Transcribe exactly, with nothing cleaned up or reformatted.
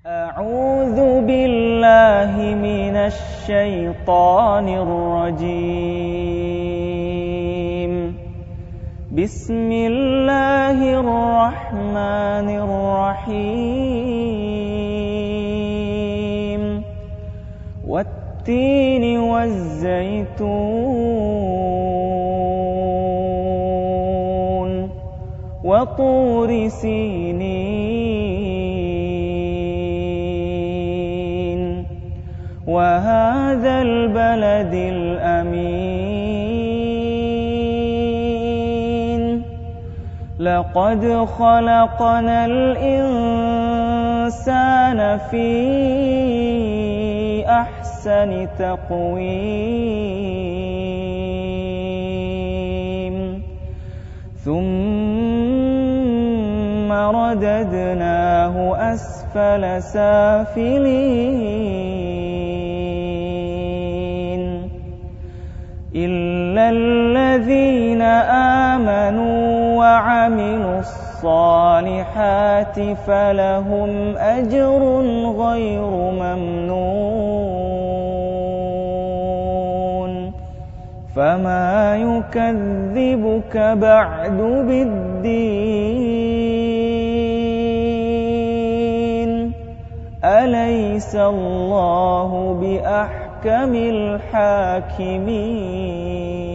أعوذ بالله من الشيطان الرجيم. بسم الله الرحمن الرحيم. والتين والزيتون وطور سينين وهذا البلد الأمين. لقد خلقنا الإنسان في أحسن تقويم ثم رددناه أسفل سافلين إلا الذين آمنوا وعملوا الصالحات فلهم أجر غير ممنون. فما يكذبك بعد بالدين؟ أليس الله بأحكم الحاكمين؟